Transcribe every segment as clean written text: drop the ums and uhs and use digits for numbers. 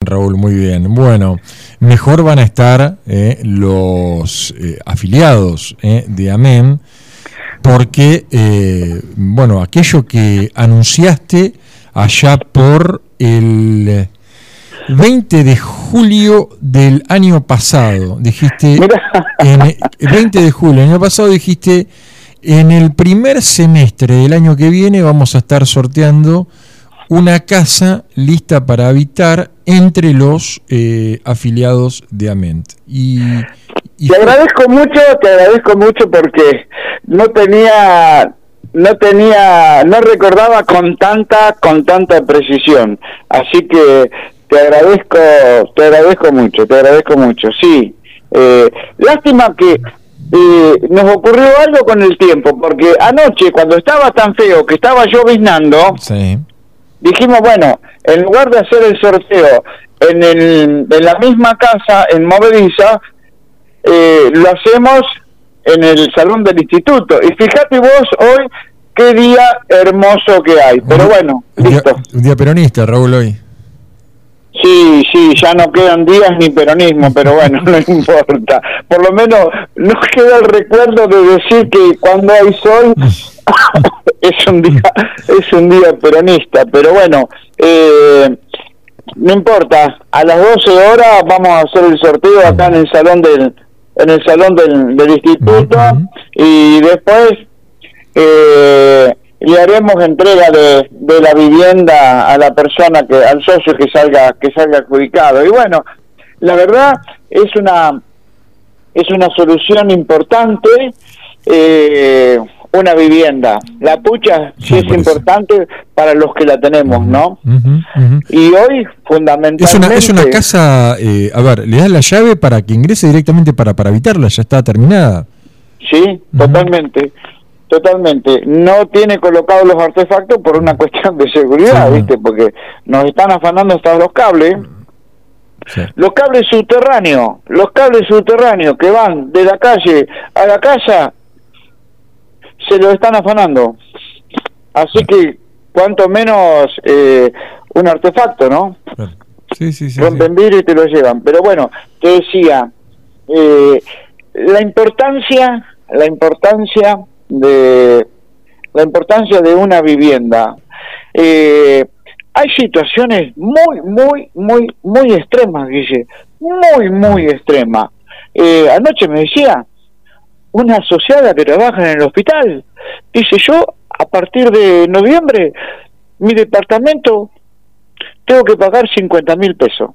Raúl, muy bien. Bueno, mejor van a estar los afiliados de AMEN, porque, bueno, aquello que anunciaste allá por el 20 de julio del año pasado, dijiste, el 20 de julio del año pasado dijiste, en el primer semestre del año que viene vamos a estar sorteando una casa lista para habitar entre los afiliados de AMEN. Te agradezco mucho porque no recordaba con tanta precisión, así que te agradezco mucho, sí. Lástima que nos ocurrió algo con el tiempo, porque anoche cuando estaba tan feo que estaba lloviznando, sí, dijimos, bueno, en lugar de hacer el sorteo en la misma casa, en Movediza, lo hacemos en el salón del instituto. Y fíjate vos hoy qué día hermoso que hay. Pero bueno, listo. Un día peronista, Raúl, hoy. Sí, ya no quedan días ni peronismo, pero bueno, no importa. Por lo menos nos queda el recuerdo de decir que cuando hay sol es un día peronista. Pero bueno, no importa. A las 12 horas vamos a hacer el sorteo acá en el salón del instituto, y después le haremos entrega de la vivienda a la persona al socio que salga adjudicado. Y bueno, la verdad es una solución importante, una vivienda. La pucha sí es importante para los que la tenemos, ¿no? Y hoy fundamentalmente es una casa, a ver, le das la llave para que ingrese directamente para habitarla, ya está terminada. Sí, totalmente. No tiene colocados los artefactos por una cuestión de seguridad, sí, ¿viste? Porque nos están afanando hasta los cables. Sí. Los cables subterráneos que van de la calle a la casa, se los están afanando. Así que, cuanto menos un artefacto, ¿no? Sí. Rompen vidrio y te lo llevan. Pero bueno, te decía, la importancia de una vivienda. Hay situaciones muy extremas, Guille, muy extremas. Anoche me decía una asociada que trabaja en el hospital, dice, yo a partir de noviembre mi departamento tengo que pagar 50.000 pesos.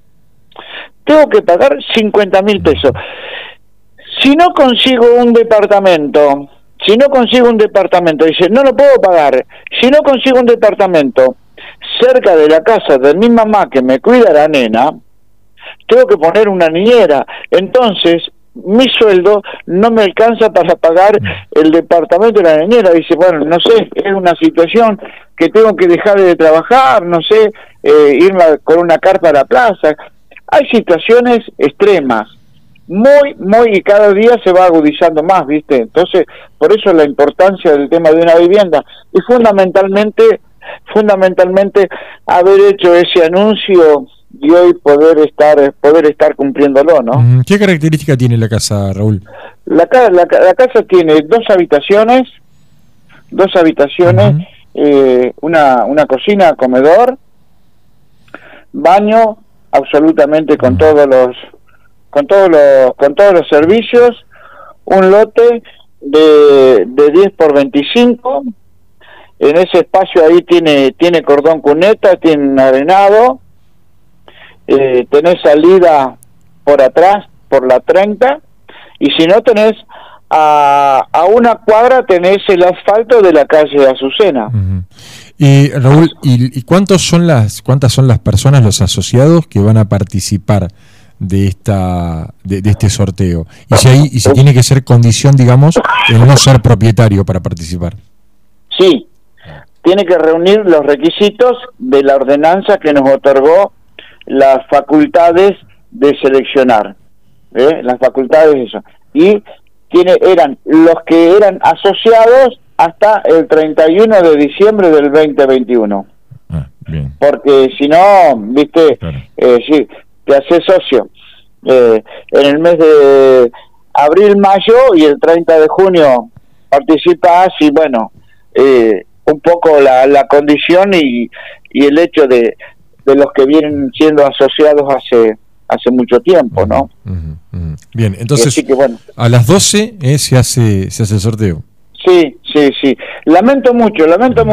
Si no consigo un departamento, dice, no lo puedo pagar. Si no consigo un departamento cerca de la casa de mi mamá que me cuida la nena, tengo que poner una niñera. Entonces, mi sueldo no me alcanza para pagar el departamento de la niñera. Dice, bueno, no sé, es una situación que tengo que dejar de trabajar, no sé, irme con una carta a la plaza. Hay situaciones extremas. Y cada día se va agudizando más, ¿viste? Entonces, por eso la importancia del tema de una vivienda, y fundamentalmente haber hecho ese anuncio y hoy poder estar cumpliéndolo, ¿no? ¿Qué característica tiene la casa, Raúl? La casa tiene dos habitaciones, una cocina, comedor, baño, absolutamente con todos los servicios, un lote de 10 por 25, en ese espacio ahí tiene cordón cuneta, tiene arenado, tenés salida por atrás, por la 30, y si no tenés a una cuadra tenés el asfalto de la calle de Azucena. Y Raúl, ¿y cuántas son las personas, los asociados que van a participar de este sorteo? Y si tiene que ser condición, digamos, el no ser propietario para participar. Sí, tiene que reunir los requisitos de la ordenanza que nos otorgó las facultades de seleccionar, las facultades, eso. Y eran los que eran asociados hasta el 31 de diciembre del 2021. Bien. Porque si no, viste, claro. Sí, te haces socio en el mes de abril, mayo, y el 30 de junio participás, y bueno, un poco la condición y el hecho de los que vienen siendo asociados hace mucho tiempo, ¿no? Bien, entonces así que, bueno, a las 12 se hace el sorteo. Sí. Lamento mucho.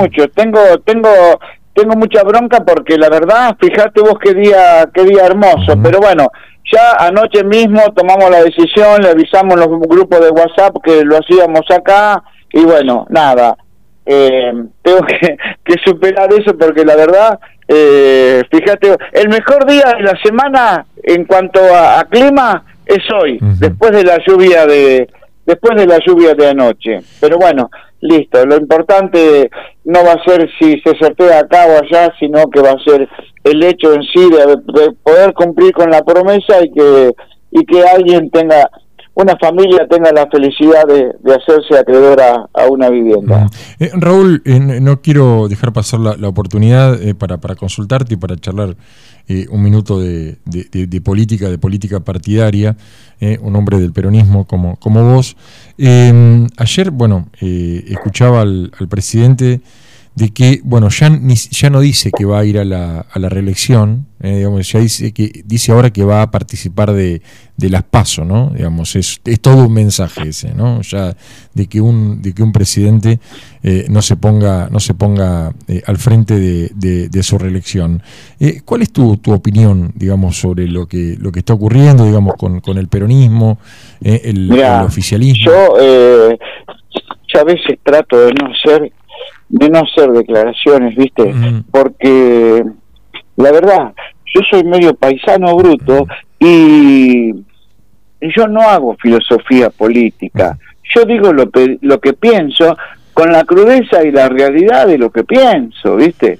Tengo mucha bronca porque la verdad, fíjate vos qué día hermoso, pero bueno, ya anoche mismo tomamos la decisión, le avisamos en los grupos de WhatsApp que lo hacíamos acá, y bueno, nada, tengo que superar eso porque la verdad, fíjate, el mejor día de la semana en cuanto a clima es hoy, después de la lluvia de anoche. Pero bueno, listo, lo importante no va a ser si se sortea acá o allá, sino que va a ser el hecho en sí de poder cumplir con la promesa y que alguien tenga, una familia tenga la felicidad de hacerse acreedora a una vivienda. Raúl, no quiero dejar pasar la oportunidad para consultarte y para charlar un minuto de política partidaria, un hombre del peronismo como vos. Ayer, bueno, escuchaba al presidente de que, bueno, ya no dice que va a ir a la reelección, digamos, ya dice ahora que va a participar de las PASO, ¿no? Digamos, es todo un mensaje ese, ¿no? Ya de que un presidente no se ponga al frente de su reelección. ¿Cuál es tu opinión, digamos, sobre lo que está ocurriendo, digamos, con el peronismo, el oficialismo? Yo a veces trato de no hacer declaraciones, ¿viste? Porque la verdad, yo soy medio paisano bruto y yo no hago filosofía política. Yo digo lo que pienso con la crudeza y la realidad de lo que pienso, ¿viste?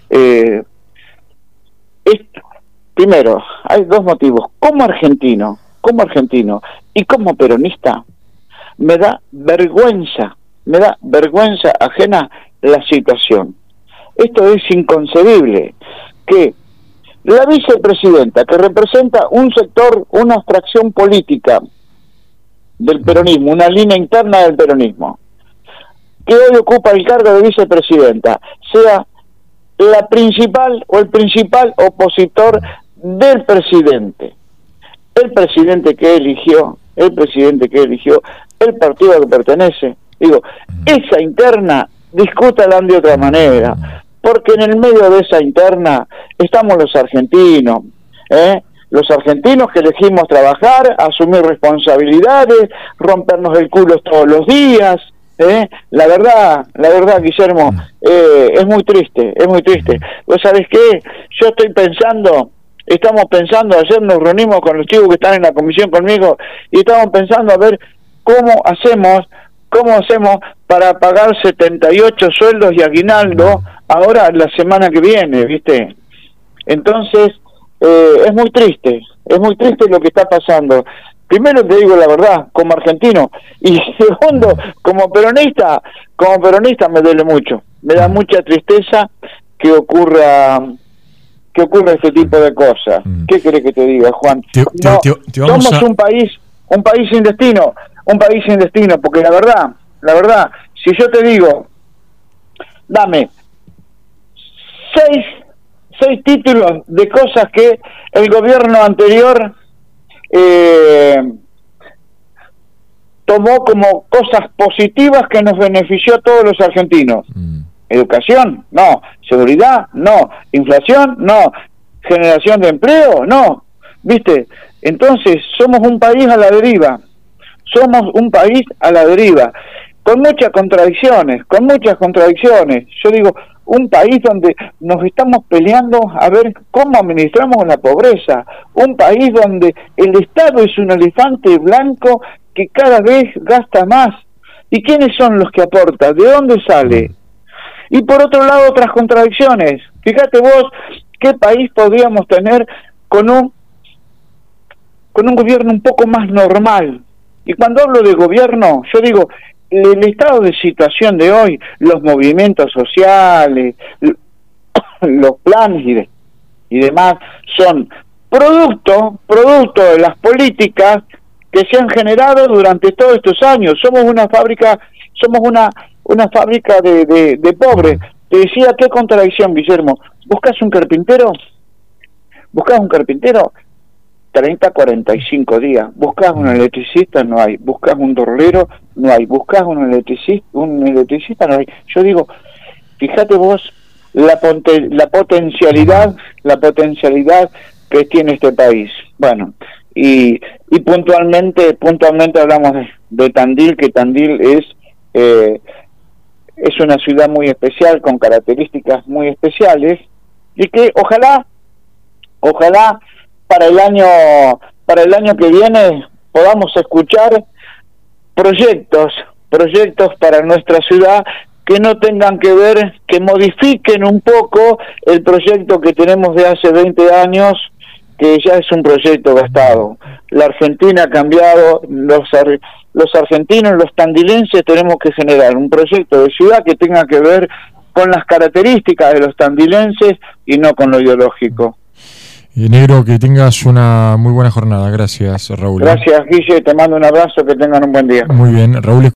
Primero, hay dos motivos. Como argentino y como peronista, me da vergüenza ajena la situación. Esto es inconcebible, que la vicepresidenta, que representa un sector, una fracción política del peronismo, una línea interna del peronismo, que hoy ocupa el cargo de vicepresidenta, sea la principal o el principal opositor del presidente, el presidente que eligió, el partido al que pertenece. Digo, esa interna discútalan de otra manera, porque en el medio de esa interna estamos los argentinos que elegimos trabajar, asumir responsabilidades, rompernos el culo todos los días. La verdad, Guillermo, es muy triste. ¿Vos sabés qué? Estamos pensando, ayer nos reunimos con los chicos que están en la comisión conmigo, y estamos pensando a ver cómo hacemos para pagar 78 sueldos y aguinaldo ahora la semana que viene, ¿viste? Entonces, es muy triste lo que está pasando. Primero te digo la verdad, como argentino, y segundo, como peronista me duele mucho. Me da mucha tristeza que ocurra este tipo de cosas. ¿Qué querés que te diga, Juan? Somos un país sin destino, porque la verdad, si yo te digo, dame 6 títulos de cosas que el gobierno anterior tomó como cosas positivas que nos benefició a todos los argentinos. Educación, no. Seguridad, no. Inflación, no. Generación de empleo, no. ¿Viste? Entonces, somos un país a la deriva. Con muchas contradicciones. Yo digo, un país donde nos estamos peleando a ver cómo administramos la pobreza. Un país donde el Estado es un elefante blanco que cada vez gasta más. ¿Y quiénes son los que aportan? ¿De dónde sale? Y por otro lado, otras contradicciones. Fíjate vos qué país podríamos tener con un gobierno un poco más normal. Y cuando hablo de gobierno, yo digo, el estado de situación de hoy, los movimientos sociales, los planes y demás son producto de las políticas que se han generado durante todos estos años. Somos una fábrica de pobres. Te decía, qué contradicción, Guillermo. ¿Buscas un carpintero? 30, 45 días. ¿Buscas un electricista? No hay. ¿Buscas un torlero? No hay. ¿Buscas un electricista? No hay. Yo digo, fíjate vos la potencialidad que tiene este país. Bueno, y puntualmente hablamos de Tandil, que Tandil es una ciudad muy especial, con características muy especiales, y que ojalá para el año que viene podamos escuchar proyectos para nuestra ciudad que no tengan que ver, que modifiquen un poco el proyecto que tenemos de hace 20 años, que ya es un proyecto gastado. La Argentina ha cambiado, los argentinos, los tandilenses, tenemos que generar un proyecto de ciudad que tenga que ver con las características de los tandilenses y no con lo ideológico. Negro, que tengas una muy buena jornada. Gracias, Raúl. Gracias, Guille, te mando un abrazo, que tengan un buen día. Muy bien, Raúl.